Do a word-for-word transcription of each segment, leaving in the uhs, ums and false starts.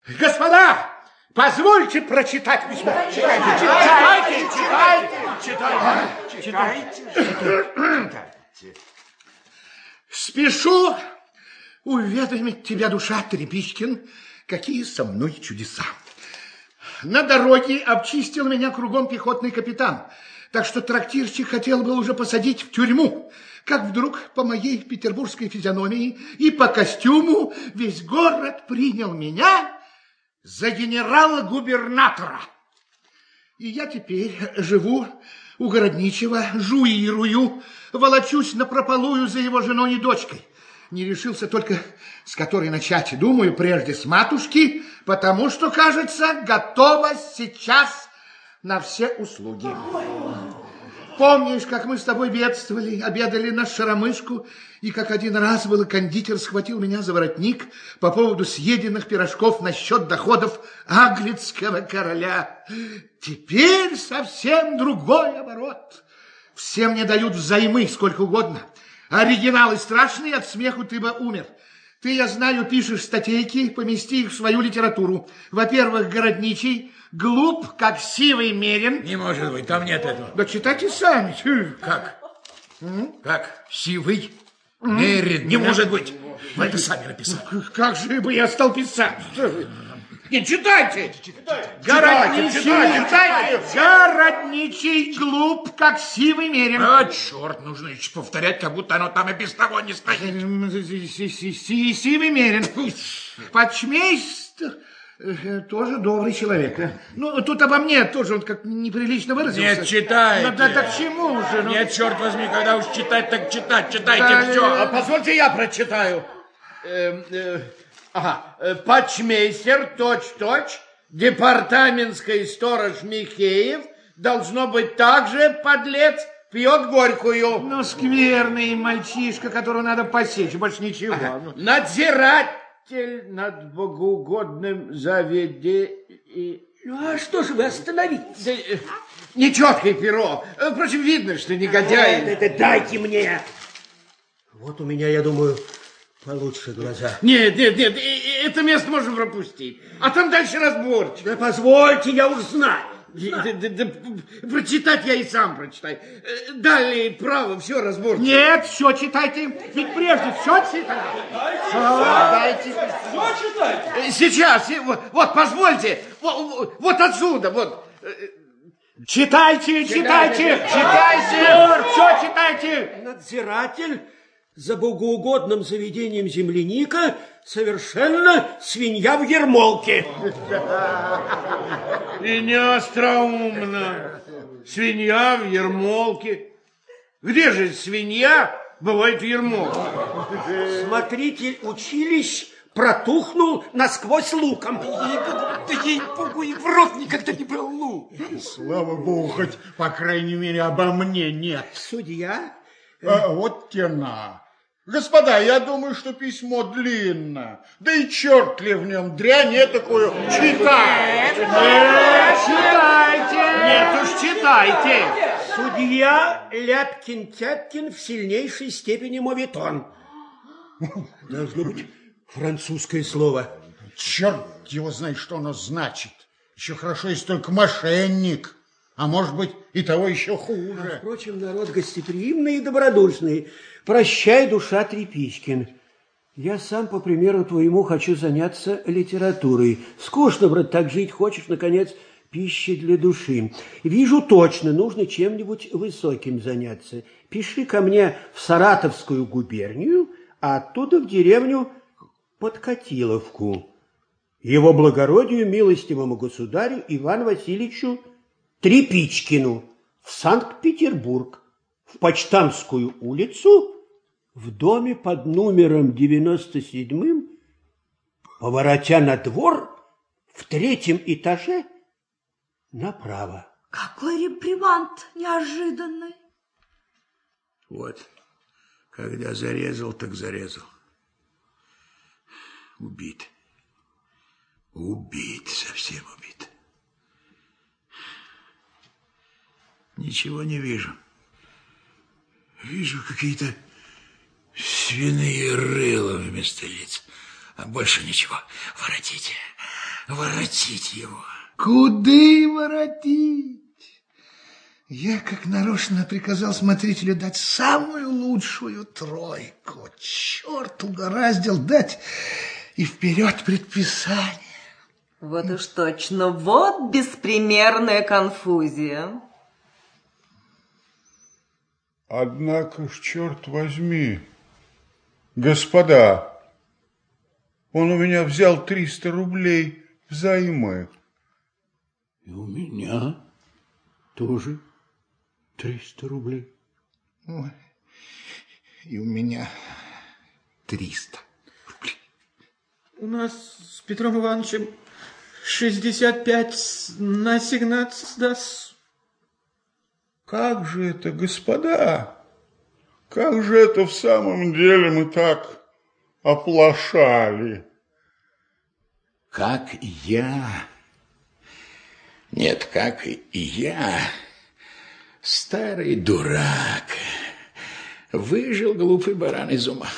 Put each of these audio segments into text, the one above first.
Господа, позвольте прочитать письмо. Читайте, читайте, читайте, читайте, читайте. Спешу уведомить тебя, душа Тряпичкин, какие со мной чудеса. На дороге обчистил меня кругом пехотный капитан, так что трактирщик хотел бы уже посадить в тюрьму, как вдруг по моей петербургской физиономии и по костюму весь город принял меня за генерала-губернатора. И я теперь живу у городничего, жуирую, волочусь напропалую за его женой и дочкой. Не решился только, с которой начать. Думаю, прежде с матушки, потому что, кажется, готова сейчас на все услуги. Помнишь, как мы с тобой бедствовали, обедали на Шаромышку, и как один раз был кондитер схватил меня за воротник по поводу съеденных пирожков насчет доходов английского короля? Теперь совсем другой оборот. Все мне дают взаймы сколько угодно. Оригиналы страшные, от смеху ты бы умер. Ты, я знаю, пишешь статейки, помести их в свою литературу. Во-первых, городничий глуп, как сивый мерин. Не может быть, там нет этого. Да читайте сами. Как? М? Как? Сивый мерин? Не может быть. Вы это сами написали. Как же бы я стал писать? Не читайте. Городничий, читайте. Городничий глуп, как сивый мерин. А, черт, нужно еще повторять, как будто оно там и без того не стоит. Сивый мерин. Почмейстер тоже добрый человек. Ну, тут обо мне тоже он как неприлично выразился. Нет, читайте. Да, да, к чему же? Ну... Нет, черт возьми, когда уж читать, так читать. Читайте да, все. А позвольте я прочитаю. Э, э, ага. Почмейстер, точь-точь, департаментский сторож Михеев, должно быть также подлец, пьет горькую. Ну, скверный мальчишка, которого надо посечь, больше ничего. Ага. Надзиратель над богоугодным заведением. Ну, а что же вы остановитесь? Да, э, нечеткое перо. Впрочем, видно, что негодяй. Это, это дайте мне. Вот у меня, я думаю, получше глаза. Нет, нет, нет, это место можно пропустить. А там дальше разборчик. Да позвольте, я уж знаю. Да, да, да, прочитать я и сам прочитаю. Далее право, все разборчик. Нет, все читайте. Ведь прежде все читайте. Дайте. Все читайте. Сейчас, вот, вот позвольте. Вот, вот отсюда, вот. Читайте, читайте, читайте. Все читайте. Надзиратель за богоугодным заведением земляника совершенно свинья в ермолке. И не остроумно. Свинья в ермолке. Где же свинья бывает в ермолке? Смотритель училищ протухнул насквозь луком. Да ей-богу, и в рот никогда не брал лук. Слава богу, хоть, по крайней мере, обо мне нет. Судья? А, вот тена. Господа, я думаю, что письмо длинно. Да и черт ли в нем, дрянь этакую. Читайте. Нет, читайте. Нет уж, читайте. Судья Ляпкин-Тяпкин в сильнейшей степени моветон. Должно быть французское слово. Черт его знает, что оно значит. Еще хорошо, если только мошенник. А может быть, и того еще хуже. А, впрочем, народ гостеприимный и добродушный. Прощай, душа Тряпичкин. Я сам, по примеру твоему, хочу заняться литературой. Скучно, брат, так жить хочешь, наконец, пищи для души. Вижу точно, нужно чем-нибудь высоким заняться. Пиши ко мне в Саратовскую губернию, а оттуда в деревню Подкатиловку. Его благородию, милостивому государю Ивану Васильевичу Тряпичкину в Санкт-Петербург, в Почтамскую улицу, в доме под номером девяносто седьмым, поворотя на двор, в третьем этаже направо. Какой реприманд неожиданный. Вот, когда зарезал, так зарезал. Убит. Убит, совсем убит. Ничего не вижу. Вижу какие-то свиные рыла вместо лиц. А больше ничего. Воротите. воротить его. Куды воротить? Я как нарочно приказал смотрителю дать самую лучшую тройку. Черт угораздил дать и вперед предписание. Вот уж точно, вот беспримерная конфузия. Однако ж, черт возьми, господа, он у меня взял триста рублей взаймы. И у меня тоже триста рублей. Ой, и у меня триста рублей. У нас с Петром Ивановичем шестьдесят пять на семнадцать даст. Как же это, господа, как же это в самом деле мы так оплошали? Как и я, нет, как и я, старый дурак, выжил глупый баран из ума.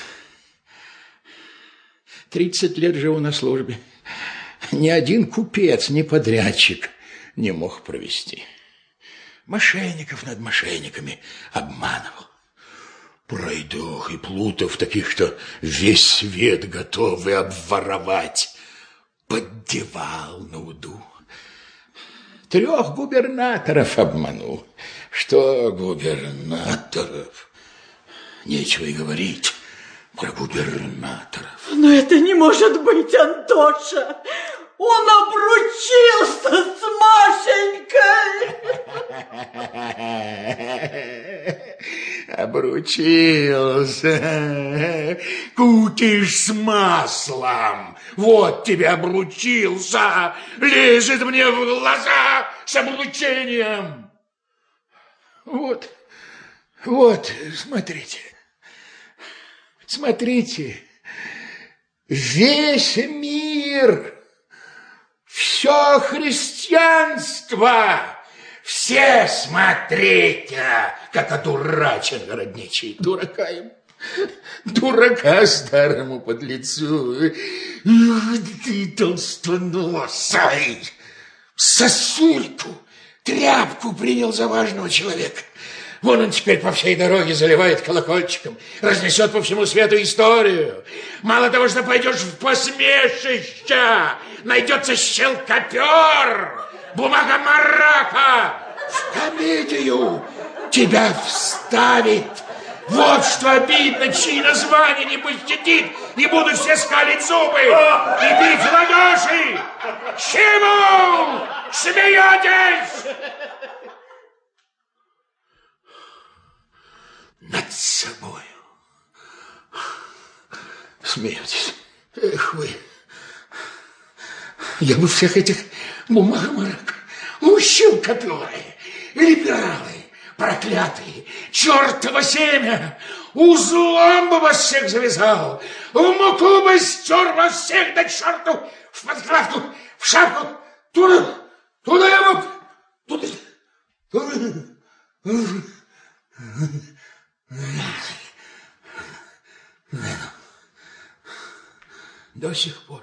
Тридцать лет живу на службе, ни один купец, ни подрядчик не мог провести. Мошенников над мошенниками обманывал. Пройдох и плутов таких, что весь свет готовы обворовать, поддевал на уду. Трех губернаторов обманул. Что губернаторов? Нечего и говорить про губернаторов. Но это не может быть, Антоша. Он обручился с Машенькой. Обручился. Кутишь с маслом. Вот тебе обручился. Лезет мне в глаза с обручением. Вот, вот, смотрите. Смотрите. Весь мир... Все христианство, все смотрите, как одурачен городничий. Дурака им, дурака старому подлецу. Ты толстоносый, сосульку, тряпку принял за важного человека. Вон он теперь по всей дороге заливает колокольчиком, разнесет по всему свету историю. Мало того, что пойдешь в посмешище, найдется щелкопер, бумага-марака, в комедию тебя вставит. Вот что обидно, чьи названия не пощадит, и будут все скалить зубы и бить в ладоши. Чему смеетесь? Над собою смеетесь. Эх вы. Я бы всех этих бумаг-марок ущил коперы, либералы, проклятые, чертово семя, узлом бы вас всех завязал, в муку бы стер вас всех до черту, в подкладку, в шапку, туда, туда я мог, туда, туда, до сих пор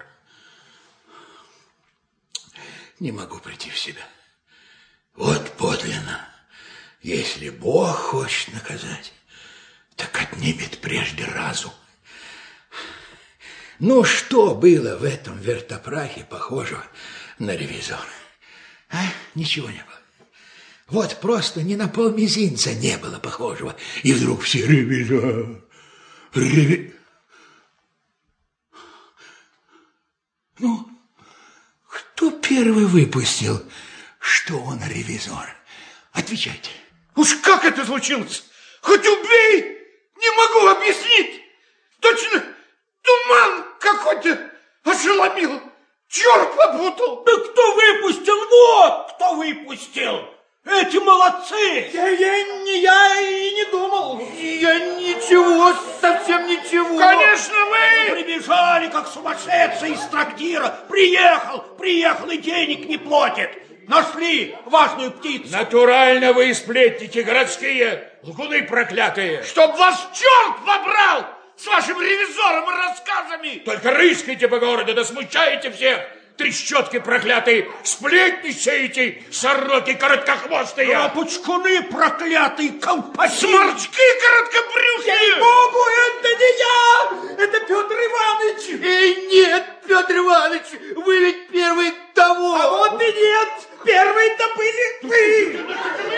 не могу прийти в себя. Вот подлинно, если Бог хочет наказать, так отнимет прежде разум. Ну, что было в этом вертопрахе похожего на ревизора? А? Ничего не было. Вот просто ни на полмизинца не было похожего. И вдруг все ревизор, ревизор. Ну, кто первый выпустил, что он ревизор? Отвечайте. Уж как это случилось? Хоть убей! Не могу объяснить! Точно туман какой-то ошеломил! Черт попутал! Да кто выпустил? Вот кто выпустил! Эти молодцы! Я, я, не, я и не думал. Я ничего, совсем ничего. Конечно, вы! Прибежали, как сумасшедшие из трактира. Приехал, приехал и денег не платит. Нашли важную птицу. Натурально вы сплетники городские, лгуны проклятые. Чтоб вас черт побрал с вашим ревизором и рассказами. Только рыскайте по городу, да смущаете всех. трещотки проклятые, сплетничаете, сороки короткохвостые. Лапочкуны проклятые, колпаки. Сморчки короткобрюхие. Ей-богу, это не я, это Петр Иванович. Эй, нет, Петр Иванович, вы ведь первый того. А вот и нет, первые-то были вы.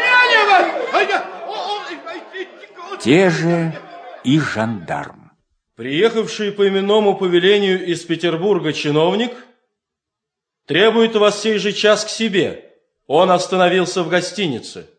Те же и жандарм. Приехавший по именному повелению из Петербурга чиновник требует вас сей же час к себе. Он остановился в гостинице.